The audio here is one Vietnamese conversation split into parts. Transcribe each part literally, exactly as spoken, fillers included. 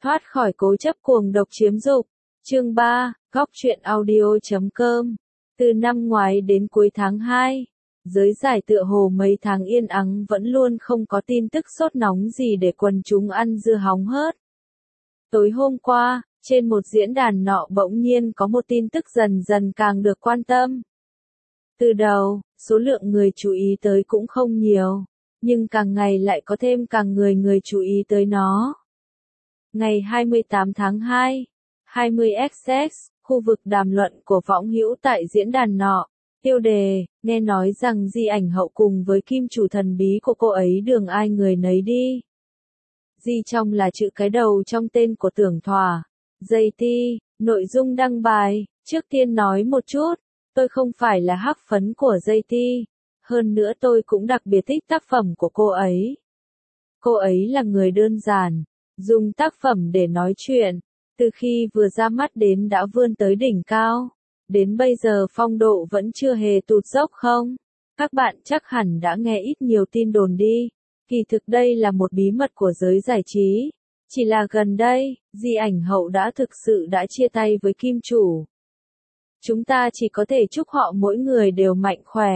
Thoát khỏi cố chấp cuồng độc chiếm dục. Chương ba, góc truyện audio.com. Từ năm ngoái đến cuối tháng hai, giới giải tựa hồ mấy tháng yên ắng vẫn luôn không có tin tức sốt nóng gì để quần chúng ăn dưa hóng hớt. Tối hôm qua, trên một diễn đàn nọ bỗng nhiên có một tin tức dần dần càng được quan tâm. Từ đầu, số lượng người chú ý tới cũng không nhiều, nhưng càng ngày lại có thêm càng người người chú ý tới nó. Ngày hai mươi tám tháng hai, hai mươi xx, khu vực đàm luận của võng hữu tại diễn đàn nọ, tiêu đề, nghe nói rằng Di Ảnh Hậu cùng với kim chủ thần bí của cô ấy đường ai người nấy đi. Di trong là chữ cái đầu trong tên của Tưởng Thỏa. Dây ti, nội dung đăng bài, trước tiên nói một chút, tôi không phải là hắc phấn của Dây ti, hơn nữa tôi cũng đặc biệt thích tác phẩm của cô ấy. Cô ấy là người đơn giản, dùng tác phẩm để nói chuyện, từ khi vừa ra mắt đến đã vươn tới đỉnh cao, đến bây giờ phong độ vẫn chưa hề tụt dốc không? Các bạn chắc hẳn đã nghe ít nhiều tin đồn đi, kỳ thực đây là một bí mật của giới giải trí. Chỉ là gần đây, Di Ảnh Hậu đã thực sự đã chia tay với kim chủ. Chúng ta chỉ có thể chúc họ mỗi người đều mạnh khỏe.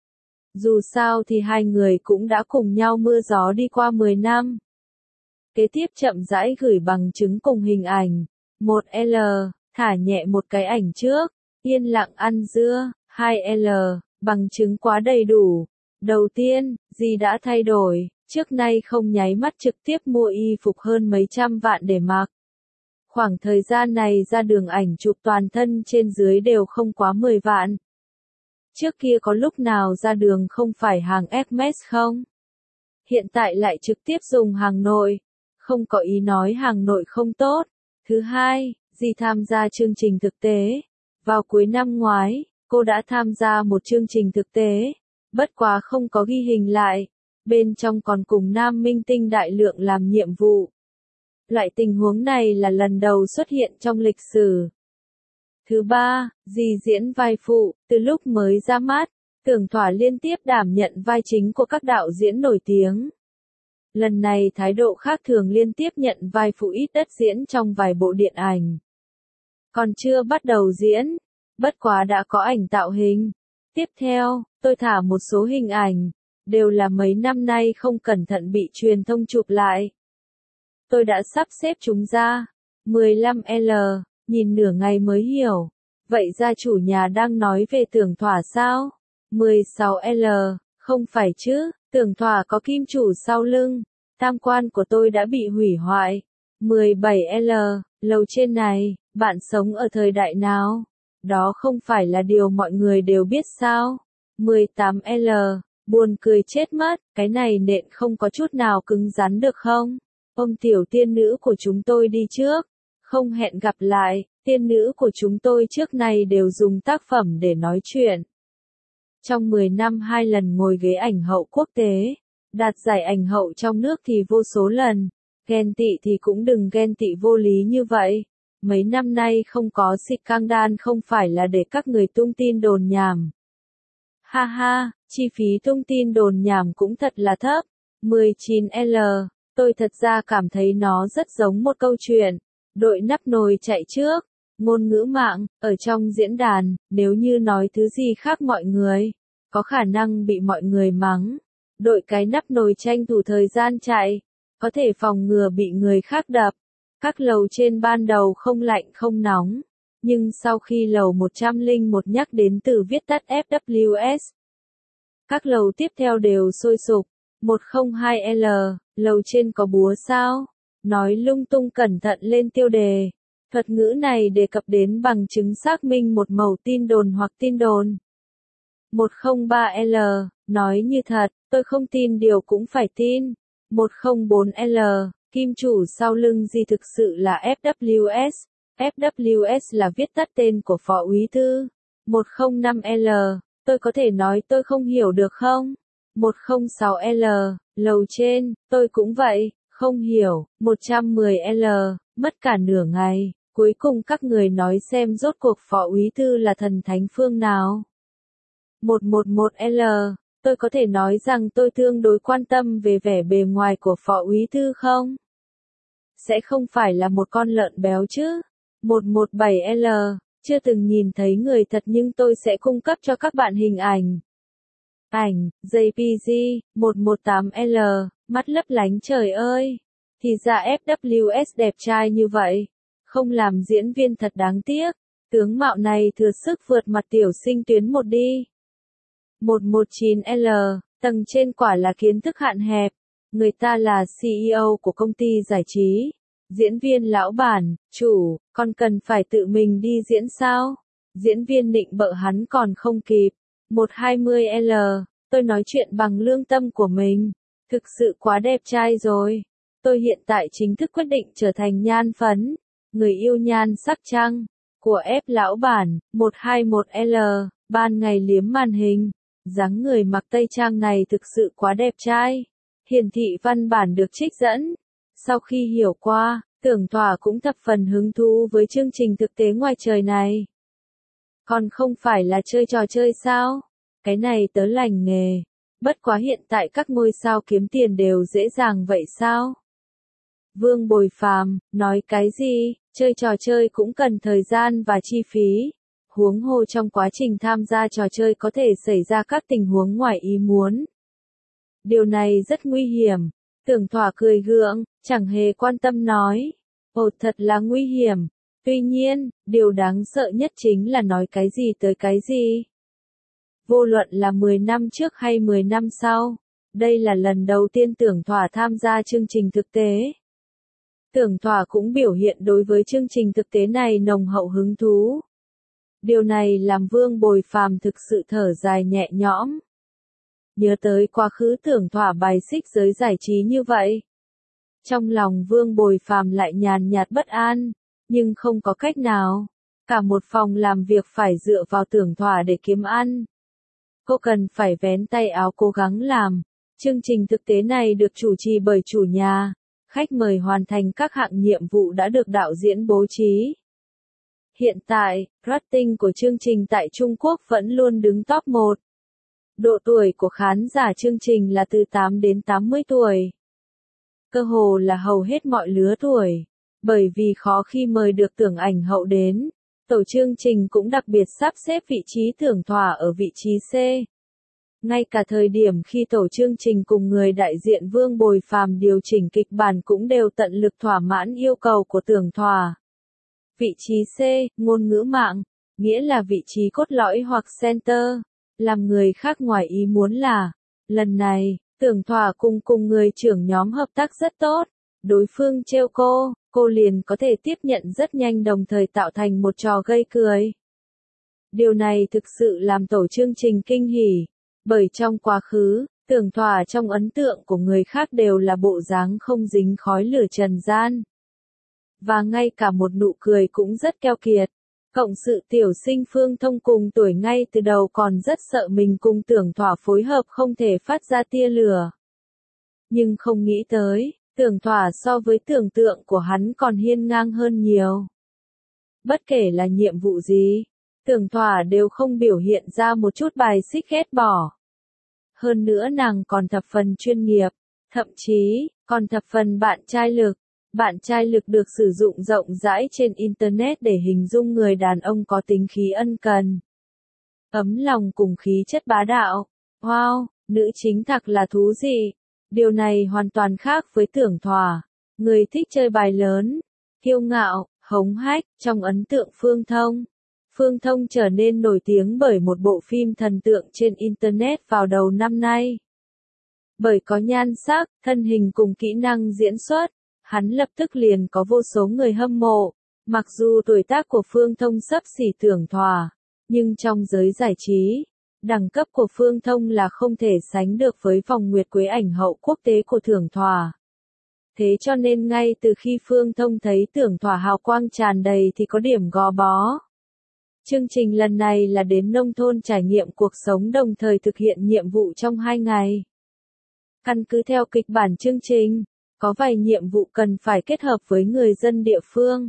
Dù sao thì hai người cũng đã cùng nhau mưa gió đi qua mười năm. Kế tiếp chậm rãi gửi bằng chứng cùng hình ảnh. một L, thả nhẹ một cái ảnh trước. Yên lặng ăn dưa. hai L, bằng chứng quá đầy đủ. Đầu tiên, Di đã thay đổi. Trước nay không nháy mắt trực tiếp mua y phục hơn mấy trăm vạn để mặc. Khoảng thời gian này ra đường ảnh chụp toàn thân trên dưới đều không quá mười vạn. Trước kia có lúc nào ra đường không phải hàng Hermes không? Hiện tại lại trực tiếp dùng hàng nội. Không có ý nói hàng nội không tốt. Thứ hai, Di tham gia chương trình thực tế. Vào cuối năm ngoái, cô đã tham gia một chương trình thực tế. Bất quá không có ghi hình lại. Bên trong còn cùng nam minh tinh đại lượng làm nhiệm vụ. Loại tình huống này là lần đầu xuất hiện trong lịch sử. Thứ ba, Di diễn vai phụ, từ lúc mới ra mắt, Tưởng Thỏa liên tiếp đảm nhận vai chính của các đạo diễn nổi tiếng. Lần này thái độ khác thường liên tiếp nhận vai phụ ít đất diễn trong vài bộ điện ảnh. Còn chưa bắt đầu diễn, bất quá đã có ảnh tạo hình. Tiếp theo, tôi thả một số hình ảnh. Đều là mấy năm nay không cẩn thận bị truyền thông chụp lại. Tôi đã sắp xếp chúng ra. mười lăm L, nhìn nửa ngày mới hiểu. Vậy gia chủ nhà đang nói về Tưởng Thỏa sao? mười sáu L, không phải chứ, Tưởng Thỏa có kim chủ sau lưng. Tam quan của tôi đã bị hủy hoại. mười bảy L, lầu trên này, bạn sống ở thời đại nào? Đó không phải là điều mọi người đều biết sao? mười tám L, buồn cười chết mất, cái này nện không có chút nào cứng rắn được không? Ông tiểu tiên nữ của chúng tôi đi trước. Không hẹn gặp lại, tiên nữ của chúng tôi trước nay đều dùng tác phẩm để nói chuyện. Trong mười năm hai lần ngồi ghế ảnh hậu quốc tế, đạt giải ảnh hậu trong nước thì vô số lần. Ghen tị thì cũng đừng ghen tị vô lý như vậy. Mấy năm nay không có scandal không phải là để các người tung tin đồn nhảm. Ha ha, chi phí tung tin đồn nhảm cũng thật là thấp. mười chín L, tôi thật ra cảm thấy nó rất giống một câu chuyện. Đội nắp nồi chạy trước. Ngôn ngữ mạng, ở trong diễn đàn, nếu như nói thứ gì khác mọi người, có khả năng bị mọi người mắng. Đội cái nắp nồi tranh thủ thời gian chạy, có thể phòng ngừa bị người khác đập. Các lầu trên ban đầu không lạnh không nóng. Nhưng sau khi lầu một trăm lẻ một nhắc đến từ viết tắt F W S, các lầu tiếp theo đều sôi sục. một không hai L, lầu trên có búa sao? Nói lung tung cẩn thận lên tiêu đề. Thuật ngữ này đề cập đến bằng chứng xác minh một mẩu tin đồn hoặc tin đồn. một không ba L, nói như thật, tôi không tin điều cũng phải tin. một không bốn L, kim chủ sau lưng gì thực sự là F W S. F W S là viết tắt tên của Phó Úy Thư. một không năm L, tôi có thể nói tôi không hiểu được không? một không sáu L, lầu trên, tôi cũng vậy, không hiểu. một trăm mười L, mất cả nửa ngày, cuối cùng các người nói xem rốt cuộc Phó Úy Thư là thần thánh phương nào. một một một L, tôi có thể nói rằng tôi tương đối quan tâm về vẻ bề ngoài của Phó Úy Thư không? sẽ không phải là một con lợn béo chứ. một một bảy L, chưa từng nhìn thấy người thật nhưng tôi sẽ cung cấp cho các bạn hình ảnh. Ảnh, giây pê giê, một một tám L, mắt lấp lánh trời ơi. Thì ra ép vê kép đẹp trai như vậy. Không làm diễn viên thật đáng tiếc. Tướng mạo này thừa sức vượt mặt tiểu sinh tuyến một đi. một một chín L, tầng trên quả là kiến thức hạn hẹp. Người ta là xê e ô của công ty giải trí. Diễn viên lão bản, chủ, còn cần phải tự mình đi diễn sao? Diễn viên nịnh bợ hắn còn không kịp. một hai mươi L, tôi nói chuyện bằng lương tâm của mình. Thực sự quá đẹp trai rồi. Tôi hiện tại chính thức quyết định trở thành nhan phấn. Người yêu nhan sắc trăng. Của ép lão bản, một hai một L, ban ngày liếm màn hình. Dáng người mặc tây trang này thực sự quá đẹp trai. Hiển thị văn bản được trích dẫn. Sau khi hiểu qua, Tưởng Thỏa cũng thập phần hứng thú với chương trình thực tế ngoài trời này. Còn không phải là chơi trò chơi sao? Cái này tớ lành nghề. Bất quá hiện tại các ngôi sao kiếm tiền đều dễ dàng vậy sao? Vương Bồi Phàm, nói cái gì, chơi trò chơi cũng cần thời gian và chi phí. Huống hồ trong quá trình tham gia trò chơi có thể xảy ra các tình huống ngoài ý muốn. Điều này rất nguy hiểm. Tưởng Thỏa cười gượng, chẳng hề quan tâm nói. Ồ, thật là nguy hiểm. Tuy nhiên, điều đáng sợ nhất chính là nói cái gì tới cái gì. Vô luận là mười năm trước hay mười năm sau, đây là lần đầu tiên Tưởng Thỏa tham gia chương trình thực tế. Tưởng Thỏa cũng biểu hiện đối với chương trình thực tế này nồng hậu hứng thú. Điều này làm Vương Bồi Phàm thực sự thở dài nhẹ nhõm. Nhớ tới quá khứ Tưởng Thỏa bài xích giới giải trí như vậy. Trong lòng Vương Bồi Phàm lại nhàn nhạt bất an, nhưng không có cách nào. Cả một phòng làm việc phải dựa vào Tưởng Thỏa để kiếm ăn. Cô cần phải vén tay áo cố gắng làm. Chương trình thực tế này được chủ trì bởi chủ nhà. Khách mời hoàn thành các hạng nhiệm vụ đã được đạo diễn bố trí. Hiện tại, rating của chương trình tại Trung Quốc vẫn luôn đứng top một. Độ tuổi của khán giả chương trình là từ tám đến tám mươi tuổi. Cơ hồ là hầu hết mọi lứa tuổi. Bởi vì khó khi mời được Tưởng Ảnh Hậu đến, tổ chương trình cũng đặc biệt sắp xếp vị trí Tưởng Thỏa ở vị trí C. Ngay cả thời điểm khi tổ chương trình cùng người đại diện Vương Bồi Phàm điều chỉnh kịch bản cũng đều tận lực thỏa mãn yêu cầu của Tưởng Thỏa. Vị trí C, ngôn ngữ mạng, nghĩa là vị trí cốt lõi hoặc center. Làm người khác ngoài ý muốn là, lần này, Tưởng Thỏa cùng cùng người trưởng nhóm hợp tác rất tốt. Đối phương trêu cô, cô liền có thể tiếp nhận rất nhanh đồng thời tạo thành một trò gây cười. Điều này thực sự làm tổ chương trình kinh hỉ. Bởi trong quá khứ, Tưởng Thỏa trong ấn tượng của người khác đều là bộ dáng không dính khói lửa trần gian. Và ngay cả một nụ cười cũng rất keo kiệt. Cộng sự tiểu sinh Phương Thông cùng tuổi ngay từ đầu còn rất sợ mình cùng Tưởng Thỏa phối hợp không thể phát ra tia lửa. Nhưng không nghĩ tới, Tưởng Thỏa so với tưởng tượng của hắn còn hiên ngang hơn nhiều. Bất kể là nhiệm vụ gì, Tưởng Thỏa đều không biểu hiện ra một chút bài xích ghét bỏ. Hơn nữa nàng còn thập phần chuyên nghiệp, thậm chí, còn thập phần bạn trai lực. Bạn trai lực được sử dụng rộng rãi trên Internet để hình dung người đàn ông có tính khí ân cần, ấm lòng cùng khí chất bá đạo. Wow, nữ chính thật là thú vị. Điều này hoàn toàn khác với Tưởng Thỏa, người thích chơi bài lớn, kiêu ngạo, hống hách. Trong ấn tượng Phương Thông, Phương Thông trở nên nổi tiếng bởi một bộ phim thần tượng trên Internet vào đầu năm nay. Bởi có nhan sắc, thân hình cùng kỹ năng diễn xuất, hắn lập tức liền có vô số người hâm mộ. Mặc dù tuổi tác của Phương Thông xấp xỉ Tưởng Thỏa, nhưng trong giới giải trí, đẳng cấp của Phương Thông là không thể sánh được với vòng nguyệt quế ảnh hậu quốc tế của Tưởng Thỏa. Thế cho nên ngay từ khi Phương Thông thấy Tưởng Thỏa hào quang tràn đầy thì có điểm gò bó. Chương trình lần này là đến nông thôn trải nghiệm cuộc sống đồng thời thực hiện nhiệm vụ trong hai ngày. Căn cứ theo kịch bản chương trình, có vài nhiệm vụ cần phải kết hợp với người dân địa phương.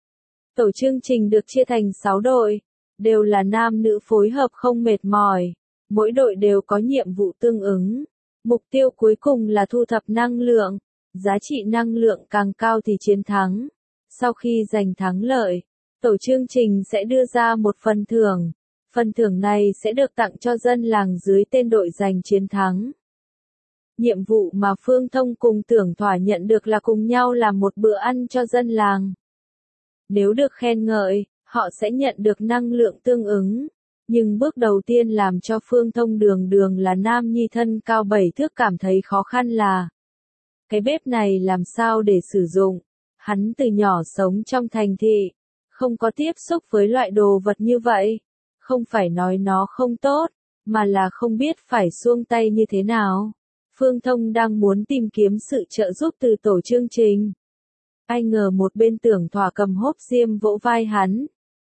Tổ chương trình được chia thành sáu đội, đều là nam nữ phối hợp không mệt mỏi. Mỗi đội đều có nhiệm vụ tương ứng. Mục tiêu cuối cùng là thu thập năng lượng, giá trị năng lượng càng cao thì chiến thắng. Sau khi giành thắng lợi, tổ chương trình sẽ đưa ra một phần thưởng. Phần thưởng này sẽ được tặng cho dân làng dưới tên đội giành chiến thắng. Nhiệm vụ mà Phương Thông cùng Tưởng Thỏa nhận được là cùng nhau làm một bữa ăn cho dân làng. Nếu được khen ngợi, họ sẽ nhận được năng lượng tương ứng. Nhưng bước đầu tiên làm cho Phương Thông đường đường là nam nhi thân cao bảy thước cảm thấy khó khăn là cái bếp này làm sao để sử dụng. Hắn từ nhỏ sống trong thành thị, không có tiếp xúc với loại đồ vật như vậy. Không phải nói nó không tốt, mà là không biết phải xuông tay như thế nào. Phương Thông đang muốn tìm kiếm sự trợ giúp từ tổ chương trình. Ai ngờ một bên Tưởng Thỏa cầm hốp diêm vỗ vai hắn.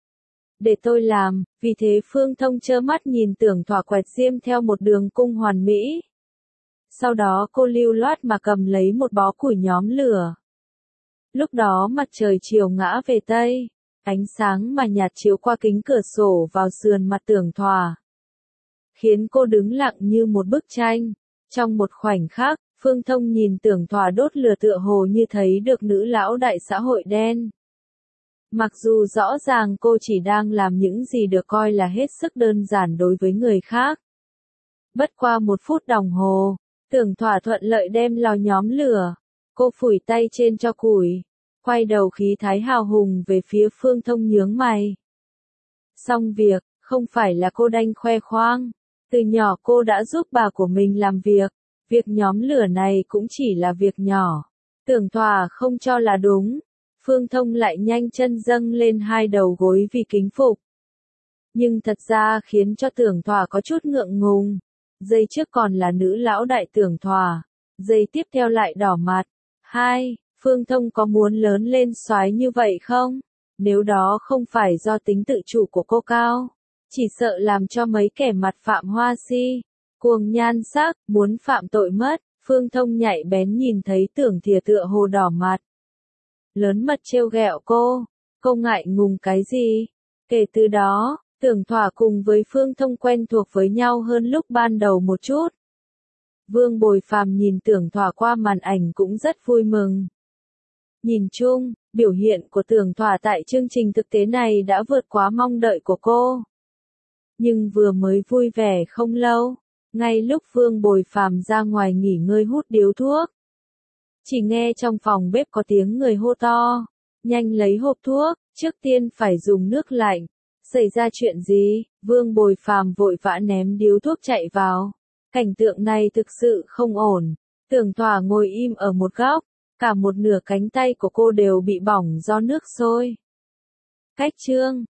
Để tôi làm, vì thế Phương Thông trơ mắt nhìn Tưởng Thỏa quẹt diêm theo một đường cung hoàn mỹ. Sau đó cô lưu loát mà cầm lấy một bó củi nhóm lửa. Lúc đó mặt trời chiều ngã về Tây, ánh sáng mà nhạt chiếu qua kính cửa sổ vào sườn mặt Tưởng Thỏa, khiến cô đứng lặng như một bức tranh. Trong một khoảnh khắc, Phương Thông nhìn Tưởng Thỏa đốt lửa tựa hồ như thấy được nữ lão đại xã hội đen. Mặc dù rõ ràng cô chỉ đang làm những gì được coi là hết sức đơn giản đối với người khác. Bất qua một phút đồng hồ, Tưởng Thỏa thuận lợi đem lò nhóm lửa. Cô phủi tay trên tro củi, quay đầu khí thái hào hùng về phía Phương Thông nhướng mày. Xong việc, không phải là cô đanh khoe khoang. Từ nhỏ cô đã giúp bà của mình làm việc. Việc nhóm lửa này cũng chỉ là việc nhỏ. Tưởng Thỏa không cho là đúng. Phương Thông lại nhanh chân dâng lên hai đầu gối vì kính phục. Nhưng thật ra khiến cho Tưởng Thỏa có chút ngượng ngùng. Giây trước còn là nữ lão đại Tưởng Thỏa, giây tiếp theo lại đỏ mặt. Hai, Phương Thông có muốn lớn lên soái như vậy không? Nếu đó không phải do tính tự chủ của cô cao, chỉ sợ làm cho mấy kẻ mặt phạm hoa si, cuồng nhan sắc, muốn phạm tội mất. Phương Thông nhạy bén nhìn thấy Tưởng Thìa tựa hồ đỏ mặt. Lớn mật trêu ghẹo cô, cô ngại ngùng cái gì? Kể từ đó, Tưởng Thỏa cùng với Phương Thông quen thuộc với nhau hơn lúc ban đầu một chút. Vương Bồi Phàm nhìn Tưởng Thỏa qua màn ảnh cũng rất vui mừng. Nhìn chung, biểu hiện của Tưởng Thỏa tại chương trình thực tế này đã vượt quá mong đợi của cô. Nhưng vừa mới vui vẻ không lâu, ngay lúc Vương Bồi Phàm ra ngoài nghỉ ngơi hút điếu thuốc, chỉ nghe trong phòng bếp có tiếng người hô to, nhanh lấy hộp thuốc, trước tiên phải dùng nước lạnh. Xảy ra chuyện gì? Vương Bồi Phàm vội vã ném điếu thuốc chạy vào. Cảnh tượng này thực sự không ổn. Tưởng Thỏa ngồi im ở một góc, cả một nửa cánh tay của cô đều bị bỏng do nước sôi. Cách chương